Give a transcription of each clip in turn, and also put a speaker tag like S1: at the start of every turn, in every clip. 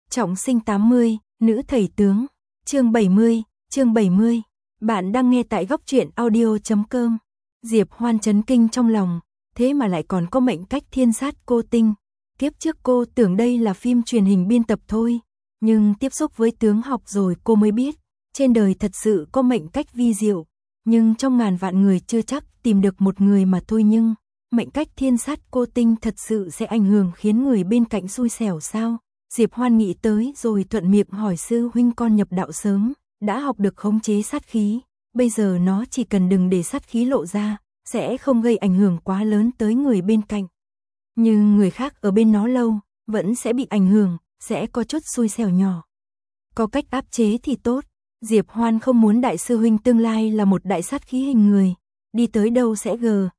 S1: Trọng sinh 80, nữ thầy tướng. Chương 70. Bạn đang nghe tại góc truyện audio.com. Diệp Hoan chấn kinh trong lòng, thế mà lại còn có mệnh cách thiên sát cô tinh. Kiếp trước cô tưởng đây là phim truyền hình biên tập thôi, nhưng tiếp xúc với tướng học rồi cô mới biết, trên đời thật sự có mệnh cách vi diệu, nhưng trong ngàn vạn người chưa chắc tìm được một người mà thôi. Nhưng mệnh cách thiên sát cô tinh thật sự sẽ ảnh hưởng khiến người bên cạnh xui xẻo sao? Diệp Hoan nghĩ tới rồi thuận miệng hỏi sư huynh, con nhập đạo sớm, đã học được khống chế sát khí, bây giờ nó chỉ cần đừng để sát khí lộ ra, sẽ không gây ảnh hưởng quá lớn tới người bên cạnh. Nhưng người khác ở bên nó lâu, vẫn sẽ bị ảnh hưởng, sẽ có chút xui xẻo nhỏ. Có cách áp chế thì tốt. Diệp Hoan không muốn đại sư huynh tương lai là một đại sát khí hình người, đi tới đâu sẽ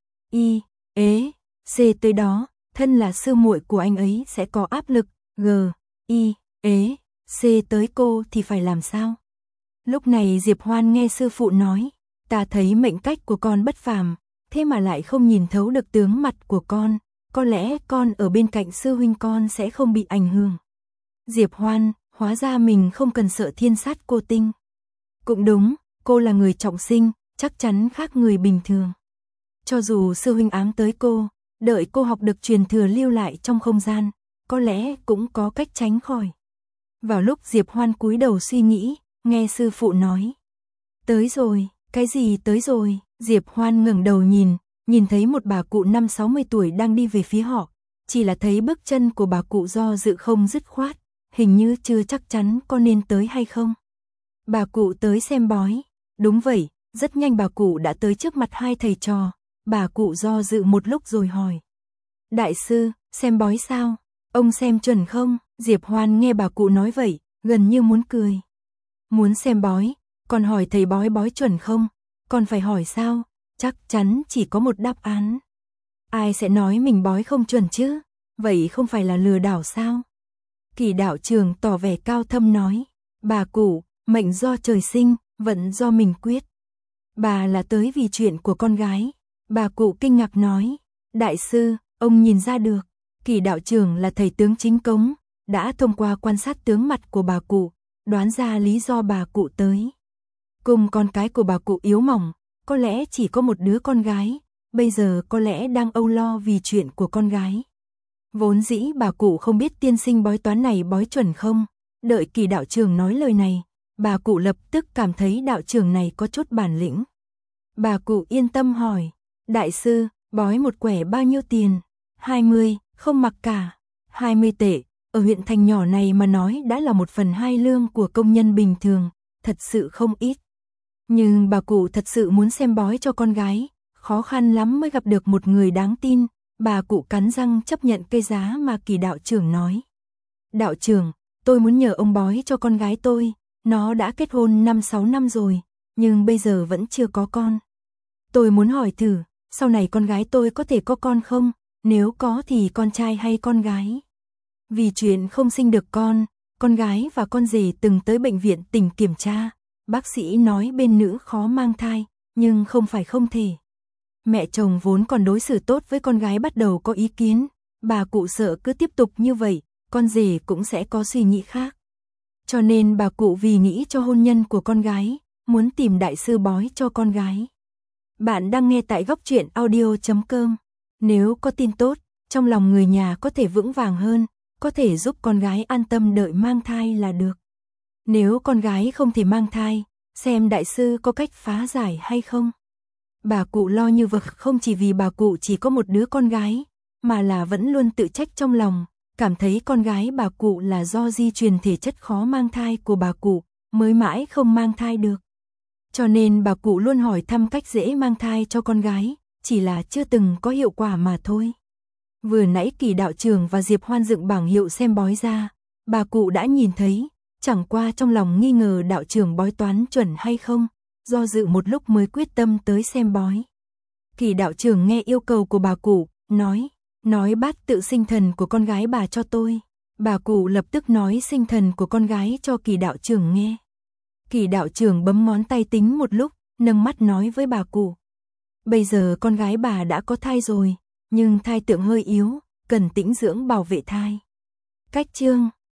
S1: C tới đó, thân là sư muội của anh ấy sẽ có áp lực, C tới cô thì phải làm sao? Lúc này Diệp Hoan nghe sư phụ nói, ta thấy mệnh cách của con bất phàm, thế mà lại không nhìn thấu được tướng mặt của con, có lẽ con ở bên cạnh sư huynh con sẽ không bị ảnh hưởng. Diệp Hoan, hóa ra mình không cần sợ thiên sát cô tinh. Cũng đúng, cô là người trọng sinh, chắc chắn khác người bình thường. Cho dù sư huynh ám tới cô, đợi cô học được truyền thừa lưu lại trong không gian, có lẽ cũng có cách tránh khỏi. Vào lúc Diệp Hoan cúi đầu suy nghĩ, nghe sư phụ nói. Tới rồi, cái gì tới rồi? Diệp Hoan ngẩng đầu nhìn thấy một bà cụ 50-60 tuổi đang đi về phía họ. Chỉ là thấy bước chân của bà cụ do dự không dứt khoát, hình như chưa chắc chắn có nên tới hay không. Bà cụ tới xem bói. Đúng vậy, rất nhanh bà cụ đã tới trước mặt hai thầy trò. Bà cụ do dự một lúc rồi hỏi. Đại sư, xem bói sao? Ông xem chuẩn không? Diệp Hoan nghe bà cụ nói vậy, gần như muốn cười. Muốn xem bói, còn hỏi thầy bói chuẩn không? Còn phải hỏi sao? Chắc chắn chỉ có một đáp án. Ai sẽ nói mình bói không chuẩn chứ? Vậy không phải là lừa đảo sao? Kỳ đạo trường tỏ vẻ cao thâm nói. Bà cụ, mệnh do trời sinh, vận do mình quyết. Bà là tới vì chuyện của con gái. Bà cụ kinh ngạc nói. Đại sư, ông nhìn ra được. Kỳ đạo trưởng là thầy tướng chính cống, đã thông qua quan sát tướng mặt của bà cụ, đoán ra lý do bà cụ tới. Cùng con cái của bà cụ yếu mỏng, có lẽ chỉ có một đứa con gái, bây giờ có lẽ đang âu lo vì chuyện của con gái. Vốn dĩ bà cụ không biết tiên sinh bói toán này bói chuẩn không, đợi Kỳ đạo trưởng nói lời này, bà cụ lập tức cảm thấy đạo trưởng này có chút bản lĩnh. Bà cụ yên tâm hỏi, đại sư, bói một quẻ bao nhiêu tiền? 20, không mặc cả. 20 tệ, ở huyện thành nhỏ này mà nói đã là 1/2 lương của công nhân bình thường, thật sự không ít. Nhưng bà cụ thật sự muốn xem bói cho con gái, khó khăn lắm mới gặp được một người đáng tin, bà cụ cắn răng chấp nhận cái giá mà Kỳ đạo trưởng nói. Đạo trưởng, tôi muốn nhờ ông bói cho con gái tôi, nó đã kết hôn 5-6 năm rồi, nhưng bây giờ vẫn chưa có con. Tôi muốn hỏi thử, sau này con gái tôi có thể có con không? Nếu có thì con trai hay con gái? Vì chuyện không sinh được con gái và con rể từng tới bệnh viện tỉnh kiểm tra, bác sĩ nói bên nữ khó mang thai, nhưng không phải không thể. Mẹ chồng vốn còn đối xử tốt với con gái bắt đầu có ý kiến, bà cụ sợ cứ tiếp tục như vậy, con rể cũng sẽ có suy nghĩ khác. Cho nên bà cụ vì nghĩ cho hôn nhân của con gái, muốn tìm đại sư bói cho con gái. Bạn đang nghe tại góc truyện audio.com. Nếu có tin tốt, trong lòng người nhà có thể vững vàng hơn, có thể giúp con gái an tâm đợi mang thai là được. Nếu con gái không thể mang thai, xem đại sư có cách phá giải hay không. Bà cụ lo như vực không chỉ vì bà cụ chỉ có một đứa con gái, mà là vẫn luôn tự trách trong lòng, cảm thấy con gái bà cụ là do di truyền thể chất khó mang thai của bà cụ, mới mãi không mang thai được. Cho nên bà cụ luôn hỏi thăm cách dễ mang thai cho con gái, chỉ là chưa từng có hiệu quả mà thôi. Vừa nãy Kỳ đạo trưởng và Diệp Hoan dựng bảng hiệu xem bói ra, bà cụ đã nhìn thấy, chẳng qua trong lòng nghi ngờ đạo trưởng bói toán chuẩn hay không, do dự một lúc mới quyết tâm tới xem bói. Kỳ đạo trưởng nghe yêu cầu của bà cụ, nói bát tự sinh thần của con gái bà cho tôi. Bà cụ lập tức nói sinh thần của con gái cho Kỳ đạo trưởng nghe. Kỳ đạo trưởng bấm ngón tay tính một lúc, nâng mắt nói với bà cụ. Bây giờ con gái bà đã có thai rồi, nhưng thai tượng hơi yếu, cần tĩnh dưỡng bảo vệ thai. Cách chương